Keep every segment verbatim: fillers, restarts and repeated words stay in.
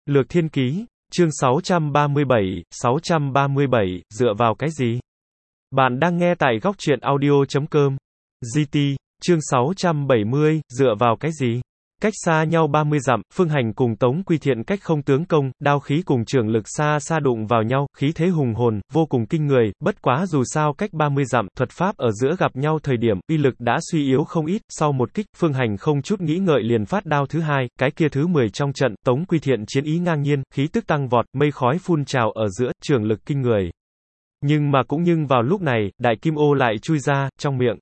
Lược Thiên Ký, chương sáu trăm ba mươi bảy, sáu trăm ba mươi bảy, dựa vào cái gì? Bạn đang nghe tại góc truyện audio chấm com. giê tê, chương sáu trăm bảy mươi, dựa vào cái gì? Cách xa nhau ba mươi dặm, Phương Hành cùng Tống Quy Thiện cách không tướng công, đao khí cùng trường lực xa xa đụng vào nhau, khí thế hùng hồn, vô cùng kinh người, bất quá dù sao cách ba mươi dặm, thuật pháp ở giữa gặp nhau thời điểm, uy lực đã suy yếu không ít, sau một kích, Phương Hành không chút nghĩ ngợi liền phát đao thứ hai, cái kia thứ mười trong trận, Tống Quy Thiện chiến ý ngang nhiên, khí tức tăng vọt, mây khói phun trào ở giữa, trường lực kinh người. Nhưng mà cũng nhưng vào lúc này, đại kim ô lại chui ra, trong miệng.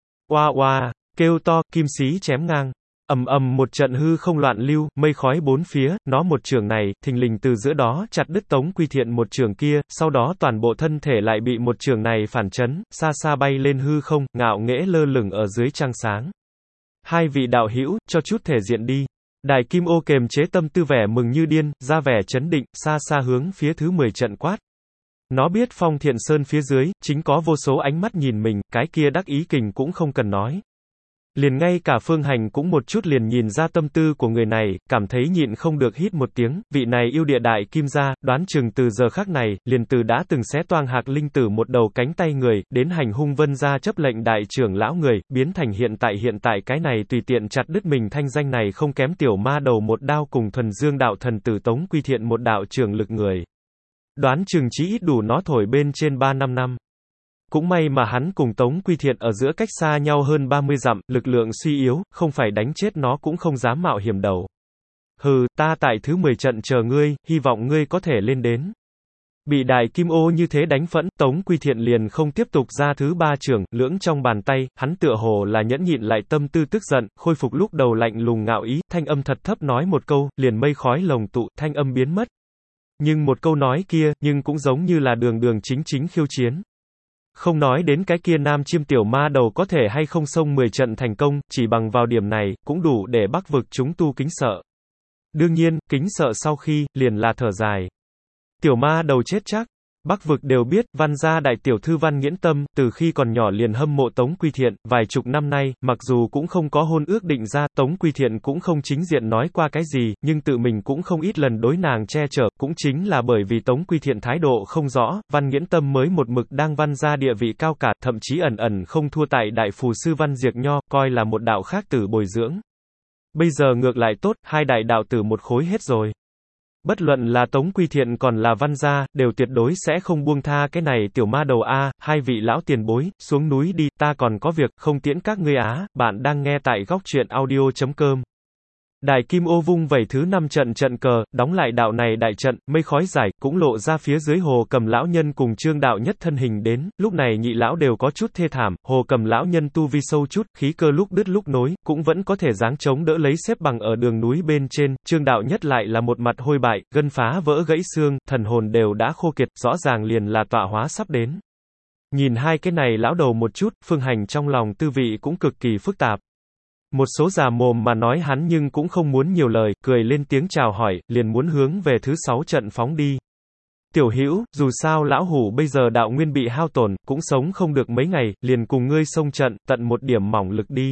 Oa oa, kêu to, kim xí chém ngang. Ầm ầm một trận hư không loạn lưu, mây khói bốn phía, nó một trường này, thình lình từ giữa đó chặt đứt Tống Quy Thiện một trường kia, sau đó toàn bộ thân thể lại bị một trường này phản chấn, xa xa bay lên hư không, ngạo nghễ lơ lửng ở dưới trăng sáng. Hai vị đạo hữu, cho chút thể diện đi. Đại kim ô kềm chế tâm tư vẻ mừng như điên, ra vẻ chấn định, xa xa hướng phía thứ mười trận quát. Nó biết Phong Thiện Sơn phía dưới, chính có vô số ánh mắt nhìn mình, cái kia đắc ý kình cũng không cần nói. Liền ngay cả Phương Hành cũng một chút liền nhìn ra tâm tư của người này, cảm thấy nhịn không được hít một tiếng, vị này yêu địa đại kim gia, đoán chừng từ giờ khắc này, liền từ đã từng xé toang Hạc Linh Tử một đầu cánh tay người, đến hành hung Vân gia chấp lệnh đại trưởng lão người, biến thành hiện tại hiện tại cái này tùy tiện chặt đứt mình thanh danh này không kém tiểu ma đầu một đao cùng thuần dương đạo thần tử Tống Quy Thiện một đạo trưởng lực người. Đoán chừng chí ít đủ nó thổi bên trên ba năm năm. Cũng may mà hắn cùng Tống Quy Thiện ở giữa cách xa nhau hơn ba mươi dặm, lực lượng suy yếu, không phải đánh chết nó cũng không dám mạo hiểm đầu. Hừ, ta tại thứ mười trận chờ ngươi, hy vọng ngươi có thể lên đến. Bị đại kim ô như thế đánh phẫn, Tống Quy Thiện liền không tiếp tục ra thứ ba trường, lưỡng trong bàn tay, hắn tựa hồ là nhẫn nhịn lại tâm tư tức giận, khôi phục lúc đầu lạnh lùng ngạo ý, thanh âm thật thấp nói một câu, liền mây khói lồng tụ, thanh âm biến mất. Nhưng một câu nói kia, nhưng cũng giống như là đường đường chính chính khiêu chiến. Không nói đến cái kia nam chiêm tiểu ma đầu có thể hay không xông mười trận thành công, chỉ bằng vào điểm này, cũng đủ để Bắc vực chúng tu kính sợ. Đương nhiên, kính sợ sau khi, liền là thở dài. Tiểu ma đầu chết chắc. Bắc vực đều biết, Văn gia đại tiểu thư Văn Nghiễn Tâm, từ khi còn nhỏ liền hâm mộ Tống Quy Thiện, vài chục năm nay, mặc dù cũng không có hôn ước định ra, Tống Quy Thiện cũng không chính diện nói qua cái gì, nhưng tự mình cũng không ít lần đối nàng che chở, cũng chính là bởi vì Tống Quy Thiện thái độ không rõ, Văn Nghiễn Tâm mới một mực đang Văn gia địa vị cao cả, thậm chí ẩn ẩn không thua tại đại phù sư Văn Diệc Nho, coi là một đạo khác tử bồi dưỡng. Bây giờ ngược lại tốt, hai đại đạo tử một khối hết rồi. Bất luận là Tống Quy Thiện còn là Văn gia, đều tuyệt đối sẽ không buông tha cái này tiểu ma đầu a, hai vị lão tiền bối, xuống núi đi, ta còn có việc, không tiễn các ngươi á, bạn đang nghe tại góc truyện audio chấm com. Đại kim ô vung vẩy thứ năm trận trận cờ, đóng lại đạo này đại trận, mây khói giải, cũng lộ ra phía dưới Hồ Cầm lão nhân cùng Trương đạo nhất thân hình đến, lúc này nhị lão đều có chút thê thảm, Hồ Cầm lão nhân tu vi sâu chút, khí cơ lúc đứt lúc nối, cũng vẫn có thể giáng chống đỡ lấy xếp bằng ở đường núi bên trên, Trương đạo nhất lại là một mặt hôi bại, gân phá vỡ gãy xương, thần hồn đều đã khô kiệt, rõ ràng liền là tọa hóa sắp đến. Nhìn hai cái này lão đầu một chút, Phương Hành trong lòng tư vị cũng cực kỳ phức tạp. Một số già mồm mà nói hắn nhưng cũng không muốn nhiều lời, cười lên tiếng chào hỏi, liền muốn hướng về thứ sáu trận phóng đi. Tiểu hữu, dù sao lão hủ bây giờ đạo nguyên bị hao tổn, cũng sống không được mấy ngày, liền cùng ngươi xông trận, tận một điểm mỏng lực đi.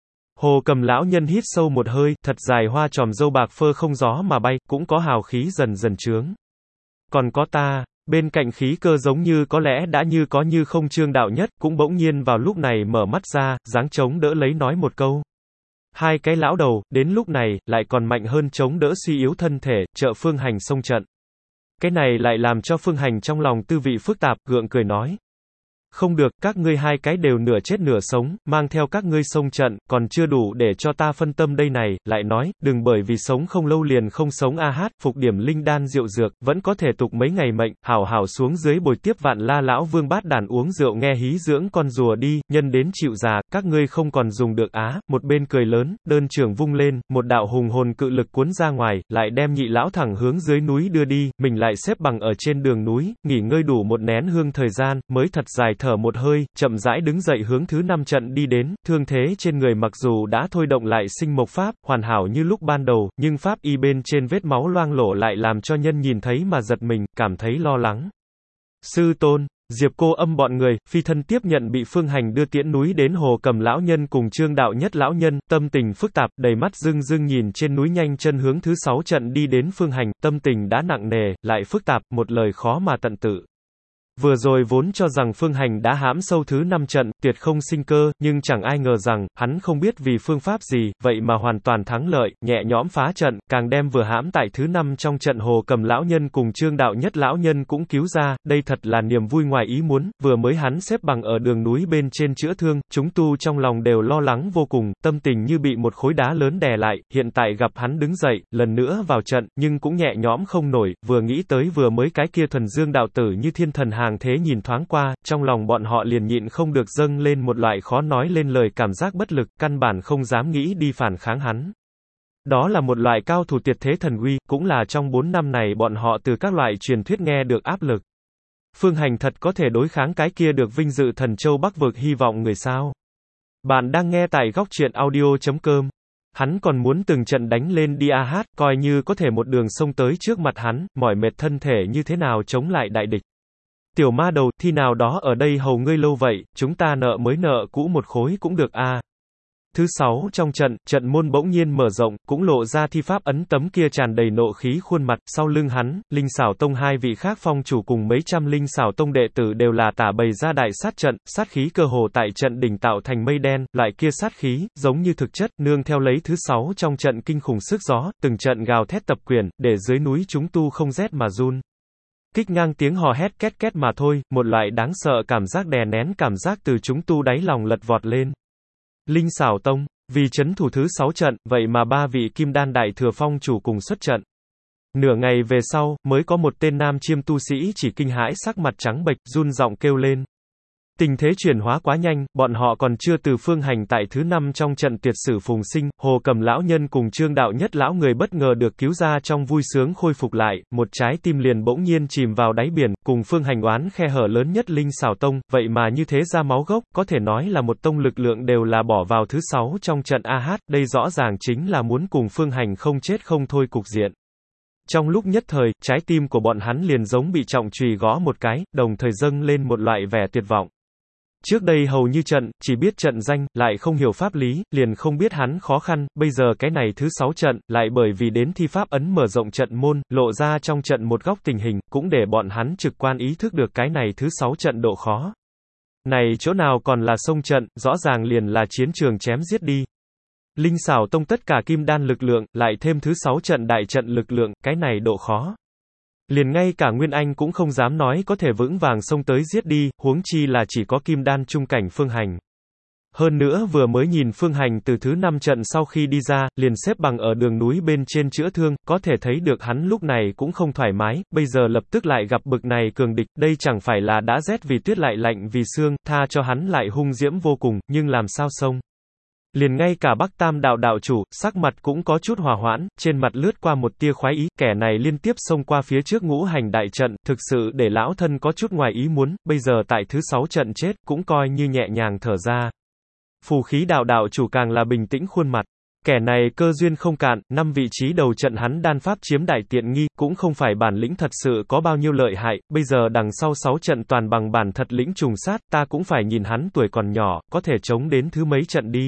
Hồ Cầm lão nhân hít sâu một hơi, thật dài hoa tròm râu bạc phơ không gió mà bay, cũng có hào khí dần dần trướng. Còn có ta. Bên cạnh khí cơ giống như có lẽ đã như có như không Trương đạo nhất, cũng bỗng nhiên vào lúc này mở mắt ra, giáng chống đỡ lấy nói một câu. Hai cái lão đầu, đến lúc này, lại còn mạnh hơn chống đỡ suy yếu thân thể, trợ Phương Hành xông trận. Cái này lại làm cho Phương Hành trong lòng tư vị phức tạp, gượng cười nói. Không được, các ngươi hai cái đều nửa chết nửa sống, mang theo các ngươi xông trận, còn chưa đủ để cho ta phân tâm đây này, lại nói, đừng bởi vì sống không lâu liền không sống a hát, phục điểm linh đan rượu dược, vẫn có thể tục mấy ngày mệnh, hảo hảo xuống dưới bồi tiếp Vạn La lão vương bát đàn uống rượu nghe hí dưỡng con rùa đi, nhân đến chịu già, các ngươi không còn dùng được á, một bên cười lớn, đơn trưởng vung lên, một đạo hùng hồn cự lực cuốn ra ngoài, lại đem nhị lão thẳng hướng dưới núi đưa đi, mình lại xếp bằng ở trên đường núi, nghỉ ngơi đủ một nén hương thời gian, mới thật dài thở một hơi, chậm rãi đứng dậy hướng thứ năm trận đi đến, thương thế trên người mặc dù đã thôi động lại sinh mộc pháp, hoàn hảo như lúc ban đầu, nhưng pháp y bên trên vết máu loang lổ lại làm cho nhân nhìn thấy mà giật mình, cảm thấy lo lắng. Sư tôn, Diệp Cô Âm bọn người, phi thân tiếp nhận bị Phương Hành đưa tiễn núi đến Hồ Cầm lão nhân cùng Trương Đạo Nhất lão nhân, tâm tình phức tạp, đầy mắt rưng rưng nhìn trên núi nhanh chân hướng thứ sáu trận đi đến Phương Hành, tâm tình đã nặng nề, lại phức tạp, một lời khó mà tận tự. Vừa rồi vốn cho rằng Phương Hành đã hãm sâu thứ năm trận, tuyệt không sinh cơ, nhưng chẳng ai ngờ rằng, hắn không biết vì phương pháp gì, vậy mà hoàn toàn thắng lợi, nhẹ nhõm phá trận, càng đem vừa hãm tại thứ năm trong trận Hồ Cầm lão nhân cùng Trương Đạo Nhất lão nhân cũng cứu ra, đây thật là niềm vui ngoài ý muốn, vừa mới hắn xếp bằng ở đường núi bên trên chữa thương, chúng tu trong lòng đều lo lắng vô cùng, tâm tình như bị một khối đá lớn đè lại, hiện tại gặp hắn đứng dậy, lần nữa vào trận, nhưng cũng nhẹ nhõm không nổi, vừa nghĩ tới vừa mới cái kia thuần dương đạo tử như thiên thần hàng thế nhìn thoáng qua, trong lòng bọn họ liền nhịn không được dâng lên một loại khó nói lên lời cảm giác bất lực, căn bản không dám nghĩ đi phản kháng hắn. Đó là một loại cao thủ tuyệt thế thần uy, cũng là trong bốn năm này bọn họ từ các loại truyền thuyết nghe được áp lực. Phương Hành thật có thể đối kháng cái kia được vinh dự thần châu Bắc vực hy vọng người sao? Bạn đang nghe tại góc truyện audio chấm com. Hắn còn muốn từng trận đánh lên đi a hát, coi như có thể một đường xông tới trước mặt hắn, mỏi mệt thân thể như thế nào chống lại đại địch. Tiểu ma đầu, thi nào đó ở đây hầu ngươi lâu vậy, chúng ta nợ mới nợ cũ một khối cũng được a. À. Thứ sáu trong trận, trận môn bỗng nhiên mở rộng, cũng lộ ra thi pháp ấn tấm kia tràn đầy nộ khí khuôn mặt, sau lưng hắn, Linh Xảo Tông hai vị khác phong chủ cùng mấy trăm Linh Xảo Tông đệ tử đều là tả bày ra đại sát trận, sát khí cơ hồ tại trận đỉnh tạo thành mây đen, loại kia sát khí, giống như thực chất, nương theo lấy thứ sáu trong trận kinh khủng sức gió, từng trận gào thét tập quyền, để dưới núi chúng tu không rét mà run. Kích ngang tiếng hò hét két két mà thôi, một loại đáng sợ cảm giác đè nén cảm giác từ chúng tu đáy lòng lật vọt lên. Linh Xảo Tông, vì chấn thủ thứ sáu trận, vậy mà ba vị kim đan đại thừa phong chủ cùng xuất trận. Nửa ngày về sau, mới có một tên nam chiêm tu sĩ chỉ kinh hãi sắc mặt trắng bệch, run giọng kêu lên. Tình thế chuyển hóa quá nhanh, bọn họ còn chưa từ Phương Hành tại thứ năm trong trận tuyệt sử phùng sinh, Hồ Cầm lão nhân cùng Trương Đạo Nhất lão người bất ngờ được cứu ra trong vui sướng khôi phục lại, một trái tim liền bỗng nhiên chìm vào đáy biển, cùng Phương Hành oán khe hở lớn nhất Linh Xảo Tông, vậy mà như thế ra máu gốc, có thể nói là một tông lực lượng đều là bỏ vào thứ sáu trong trận a hát, đây rõ ràng chính là muốn cùng Phương Hành không chết không thôi cục diện. Trong lúc nhất thời, trái tim của bọn hắn liền giống bị trọng chùy gõ một cái, đồng thời dâng lên một loại vẻ tuyệt vọng. Trước đây hầu như trận, chỉ biết trận danh, lại không hiểu pháp lý, liền không biết hắn khó khăn, bây giờ cái này thứ sáu trận, lại bởi vì đến thi pháp ấn mở rộng trận môn, lộ ra trong trận một góc tình hình, cũng để bọn hắn trực quan ý thức được cái này thứ sáu trận độ khó. Này chỗ nào còn là sông trận, rõ ràng liền là chiến trường chém giết đi. Linh Xảo Tông tất cả kim đan lực lượng, lại thêm thứ sáu trận đại trận lực lượng, cái này độ khó. Liền ngay cả Nguyên Anh cũng không dám nói có thể vững vàng xông tới giết đi, huống chi là chỉ có kim đan trung cảnh Phương Hành. Hơn nữa vừa mới nhìn Phương Hành từ thứ năm trận sau khi đi ra, liền xếp bằng ở đường núi bên trên chữa thương, có thể thấy được hắn lúc này cũng không thoải mái, bây giờ lập tức lại gặp bực này cường địch, đây chẳng phải là đã rét vì tuyết lại lạnh vì xương, tha cho hắn lại hung diễm vô cùng, nhưng làm sao xông. Liền ngay cả Bắc Tam đạo đạo chủ, sắc mặt cũng có chút hòa hoãn, trên mặt lướt qua một tia khoái ý, kẻ này liên tiếp xông qua phía trước ngũ hành đại trận, thực sự để lão thân có chút ngoài ý muốn, bây giờ tại thứ sáu trận chết, cũng coi như nhẹ nhàng thở ra. Phù khí đạo đạo chủ càng là bình tĩnh khuôn mặt. Kẻ này cơ duyên không cạn, năm vị trí đầu trận hắn đan pháp chiếm đại tiện nghi, cũng không phải bản lĩnh thật sự có bao nhiêu lợi hại, bây giờ đằng sau sáu trận toàn bằng bản thật lĩnh trùng sát, ta cũng phải nhìn hắn tuổi còn nhỏ, có thể chống đến thứ mấy trận đi.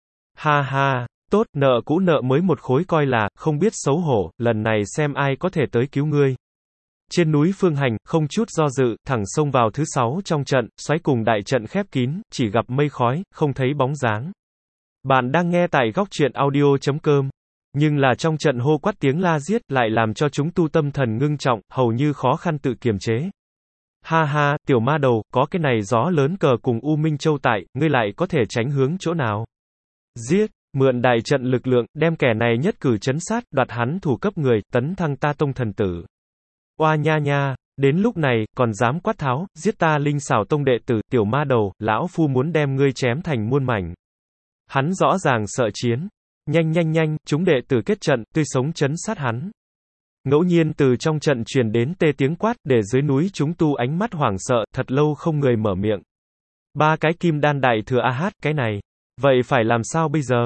Ha ha, tốt, nợ cũ nợ mới một khối coi là, không biết xấu hổ, lần này xem ai có thể tới cứu ngươi. Trên núi Phương Hành, không chút do dự, thẳng xông vào thứ sáu trong trận, xoáy cùng đại trận khép kín, chỉ gặp mây khói, không thấy bóng dáng. Bạn đang nghe tại góc truyện audio chấm com. Nhưng là trong trận hô quát tiếng la giết, lại làm cho chúng tu tâm thần ngưng trọng, hầu như khó khăn tự kiềm chế. Ha ha, tiểu ma đầu, có cái này gió lớn cờ cùng U Minh Châu tại, ngươi lại có thể tránh hướng chỗ nào? Giết, mượn đại trận lực lượng, đem kẻ này nhất cử chấn sát, đoạt hắn thủ cấp người, tấn thăng ta tông thần tử. Oa nha nha, đến lúc này, còn dám quát tháo, giết ta Linh Xảo Tông đệ tử, tiểu ma đầu, lão phu muốn đem ngươi chém thành muôn mảnh. Hắn rõ ràng sợ chiến. Nhanh nhanh nhanh, chúng đệ tử kết trận, tươi sống chấn sát hắn. Ngẫu nhiên từ trong trận truyền đến tê tiếng quát, để dưới núi chúng tu ánh mắt hoảng sợ, thật lâu không người mở miệng. Ba cái kim đan đại thừa a hát, cái này. Vậy phải làm sao bây giờ?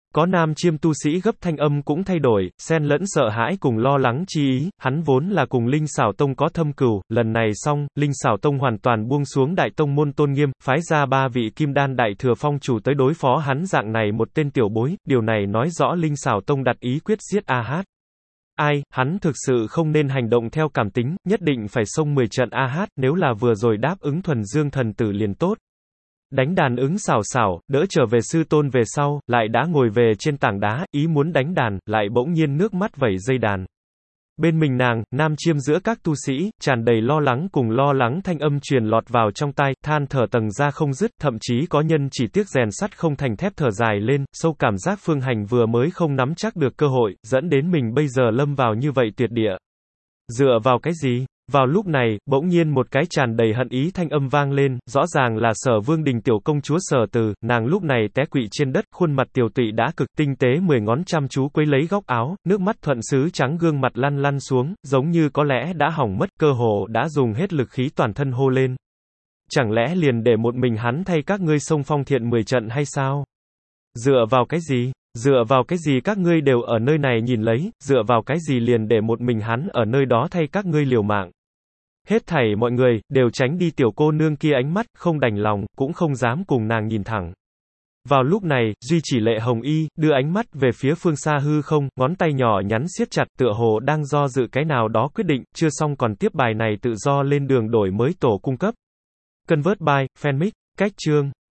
Có nam chiêm tu sĩ gấp thanh âm cũng thay đổi, xen lẫn sợ hãi cùng lo lắng chi ý, hắn vốn là cùng Linh Xảo Tông có thâm cừu, lần này xong, Linh Xảo Tông hoàn toàn buông xuống đại tông môn tôn nghiêm, phái ra ba vị kim đan đại thừa phong chủ tới đối phó hắn dạng này một tên tiểu bối, điều này nói rõ Linh Xảo Tông đặt ý quyết giết A Hát. Ai, hắn thực sự không nên hành động theo cảm tính, nhất định phải xông mười trận A Hát, nếu là vừa rồi đáp ứng thuần dương thần tử liền tốt. Đánh đàn ứng xảo xảo, đỡ trở về sư tôn về sau, lại đã ngồi về trên tảng đá, ý muốn đánh đàn, lại bỗng nhiên nước mắt vẩy dây đàn. Bên mình nàng, nam chiêm giữa các tu sĩ, tràn đầy lo lắng cùng lo lắng thanh âm truyền lọt vào trong tai, than thở tầng ra không dứt, thậm chí có nhân chỉ tiếc rèn sắt không thành thép thở dài lên, sâu cảm giác Phương Hành vừa mới không nắm chắc được cơ hội, dẫn đến mình bây giờ lâm vào như vậy tuyệt địa. Dựa vào cái gì? Vào lúc này, bỗng nhiên một cái tràn đầy hận ý thanh âm vang lên, rõ ràng là Sở Vương Đình tiểu công chúa Sở Từ, nàng lúc này té quỵ trên đất, khuôn mặt tiểu tụy đã cực tinh tế mười ngón chăm chú quấy lấy góc áo, nước mắt thuận sứ trắng gương mặt lăn lăn xuống, giống như có lẽ đã hỏng mất, cơ hồ đã dùng hết lực khí toàn thân hô lên. Chẳng lẽ liền để một mình hắn thay các ngươi xông phong thiện mười trận hay sao? Dựa vào cái gì? Dựa vào cái gì các ngươi đều ở nơi này nhìn lấy, dựa vào cái gì liền để một mình hắn ở nơi đó thay các ngươi liều mạng? Hết thảy mọi người, đều tránh đi tiểu cô nương kia ánh mắt, không đành lòng, cũng không dám cùng nàng nhìn thẳng. Vào lúc này, duy chỉ Lệ Hồng Y, đưa ánh mắt về phía phương xa hư không, ngón tay nhỏ nhắn siết chặt, tựa hồ đang do dự cái nào đó quyết định, chưa xong còn tiếp bài này tự do lên đường đổi mới tổ cung cấp. Convert by, Fanmic, cách chương.